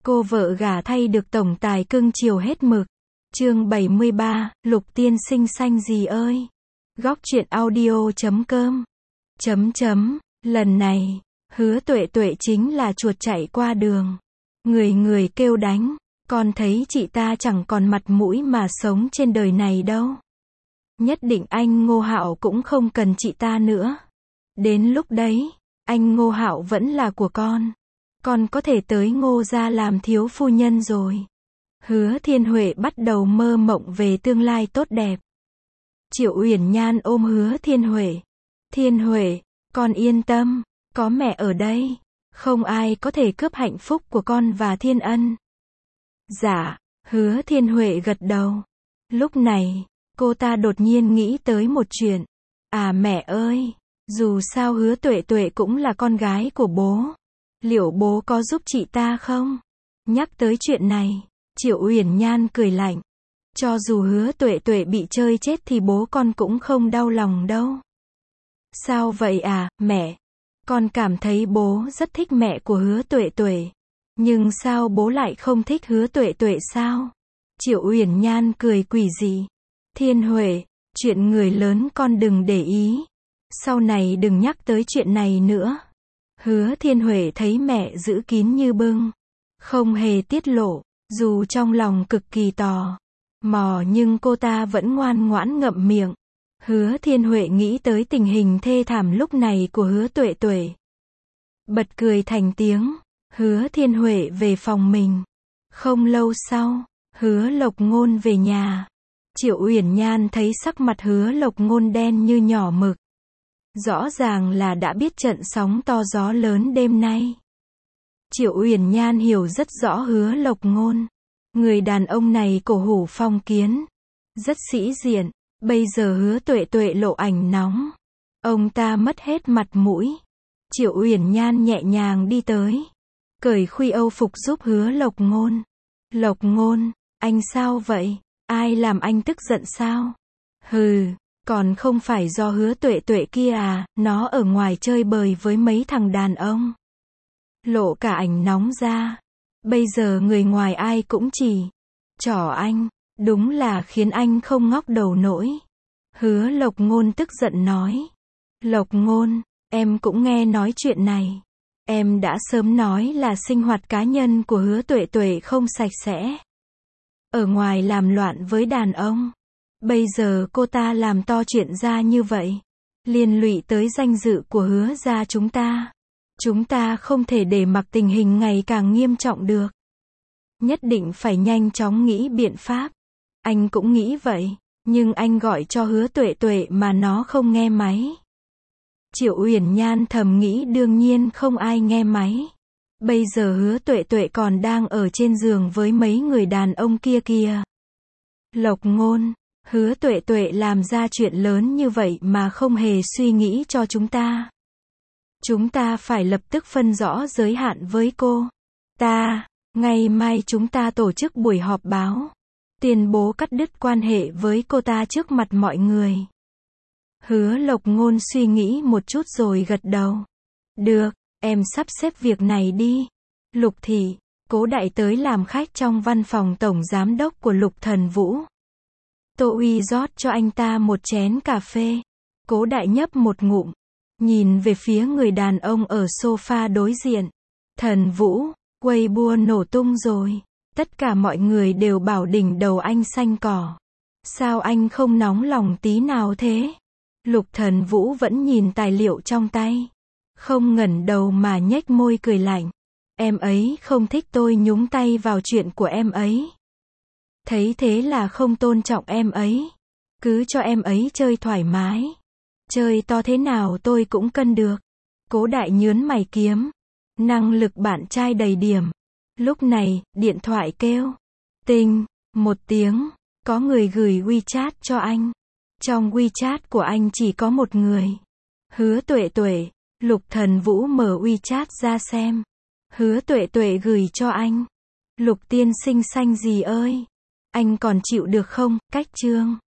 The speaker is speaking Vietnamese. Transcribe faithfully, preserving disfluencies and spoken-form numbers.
Cô vợ gả thay được tổng tài cưng chiều hết mực. Chương bảy mươi ba, Lục tiên sinh xanh gì ơi. Góc truyện audio chấm com. Chấm chấm, lần này, Hứa Tuệ Tuệ chính là chuột chạy qua đường. Người người kêu đánh, con thấy chị ta chẳng còn mặt mũi mà sống trên đời này đâu. Nhất định anh Ngô Hạo cũng không cần chị ta nữa. Đến lúc đấy, anh Ngô Hạo vẫn là của con. Con có thể tới Ngô gia làm thiếu phu nhân rồi. Hứa Thiên Huệ bắt đầu mơ mộng về tương lai tốt đẹp. Triệu Uyển Nhan ôm Hứa Thiên Huệ. Thiên Huệ, con yên tâm, có mẹ ở đây. Không ai có thể cướp hạnh phúc của con và Thiên Ân. Dạ, Hứa Thiên Huệ gật đầu. Lúc này, cô ta đột nhiên nghĩ tới một chuyện. À mẹ ơi, dù sao Hứa Tuệ Tuệ cũng là con gái của bố. Liệu bố có giúp chị ta không? Nhắc tới chuyện này, Triệu Uyển Nhan cười lạnh. Cho dù Hứa Tuệ Tuệ bị chơi chết thì bố con cũng không đau lòng đâu. Sao vậy à, mẹ? Con cảm thấy bố rất thích mẹ của Hứa Tuệ Tuệ. Nhưng sao bố lại không thích Hứa Tuệ Tuệ sao? Triệu Uyển Nhan cười quỷ dị. Thiên Huệ, chuyện người lớn con đừng để ý. Sau này đừng nhắc tới chuyện này nữa. Hứa Thiên Huệ thấy mẹ giữ kín như bưng. Không hề tiết lộ, dù trong lòng cực kỳ tò mò nhưng cô ta vẫn ngoan ngoãn ngậm miệng. Hứa Thiên Huệ nghĩ tới tình hình thê thảm lúc này của Hứa Tuệ Tuệ. Bật cười thành tiếng. Hứa Thiên Huệ về phòng mình. Không lâu sau, Hứa Lộc Ngôn về nhà. Triệu Uyển Nhan thấy sắc mặt Hứa Lộc Ngôn đen như nhỏ mực. Rõ ràng là đã biết trận sóng to gió lớn đêm nay. Triệu Uyển Nhan hiểu rất rõ Hứa Lộc Ngôn. Người đàn ông này cổ hủ phong kiến. Rất sĩ diện. Bây giờ Hứa Tuệ Tuệ lộ ảnh nóng. Ông ta mất hết mặt mũi. Triệu Uyển Nhan nhẹ nhàng đi tới. Cởi khuy âu phục giúp Hứa Lộc Ngôn. Lộc Ngôn, anh sao vậy? Ai làm anh tức giận sao? Hừ, còn không phải do Hứa Tuệ Tuệ kia à, nó ở ngoài chơi bời với mấy thằng đàn ông. Lộ cả ảnh nóng ra. Bây giờ người ngoài ai cũng chỉ trỏ anh, đúng là khiến anh không ngóc đầu nổi. Hứa Lộc Ngôn tức giận nói. Lộc Ngôn, em cũng nghe nói chuyện này. Em đã sớm nói là sinh hoạt cá nhân của Hứa Tuệ Tuệ không sạch sẽ. Ở ngoài làm loạn với đàn ông. Bây giờ cô ta làm to chuyện ra như vậy. Liên lụy tới danh dự của Hứa gia chúng ta. Chúng ta không thể để mặc tình hình ngày càng nghiêm trọng được. Nhất định phải nhanh chóng nghĩ biện pháp. Anh cũng nghĩ vậy, nhưng anh gọi cho Hứa Tuệ Tuệ mà nó không nghe máy. Triệu Uyển Nhan thầm nghĩ đương nhiên không ai nghe máy. Bây giờ Hứa Tuệ Tuệ còn đang ở trên giường với mấy người đàn ông kia kìa. Lộc Ngôn, Hứa Tuệ Tuệ làm ra chuyện lớn như vậy mà không hề suy nghĩ cho chúng ta. Chúng ta phải lập tức phân rõ giới hạn với cô ta. Ngày mai chúng ta tổ chức buổi họp báo. Tuyên bố cắt đứt quan hệ với cô ta trước mặt mọi người. Hứa Lộc Ngôn suy nghĩ một chút rồi gật đầu. Được, em sắp xếp việc này đi. Lục Thị, Cố Đại tới làm khách trong văn phòng tổng giám đốc của Lục Thần Vũ. Tô Uy rót cho anh ta một chén cà phê. Cố Đại nhấp một ngụm. Nhìn về phía người đàn ông ở sofa đối diện. Thần Vũ, Weibo nổ tung rồi. Tất cả mọi người đều bảo đỉnh đầu anh xanh cỏ. Sao anh không nóng lòng tí nào thế? Lục Thần Vũ vẫn nhìn tài liệu trong tay. Không ngẩng đầu mà nhếch môi cười lạnh. Em ấy không thích tôi nhúng tay vào chuyện của em ấy. Thấy thế là không tôn trọng em ấy. Cứ cho em ấy chơi thoải mái. Chơi to thế nào tôi cũng cân được. Cố Đại nhướn mày kiếm. Năng lực bạn trai đầy điểm. Lúc này, điện thoại kêu. Tinh, một tiếng. Có người gửi WeChat cho anh. Trong WeChat của anh chỉ có một người. Hứa Tuệ Tuệ. Lục Thần Vũ mở WeChat ra xem. Hứa Tuệ Tuệ gửi cho anh. Lục tiên sinh xanh gì ơi. Anh còn chịu được không? Cách chương.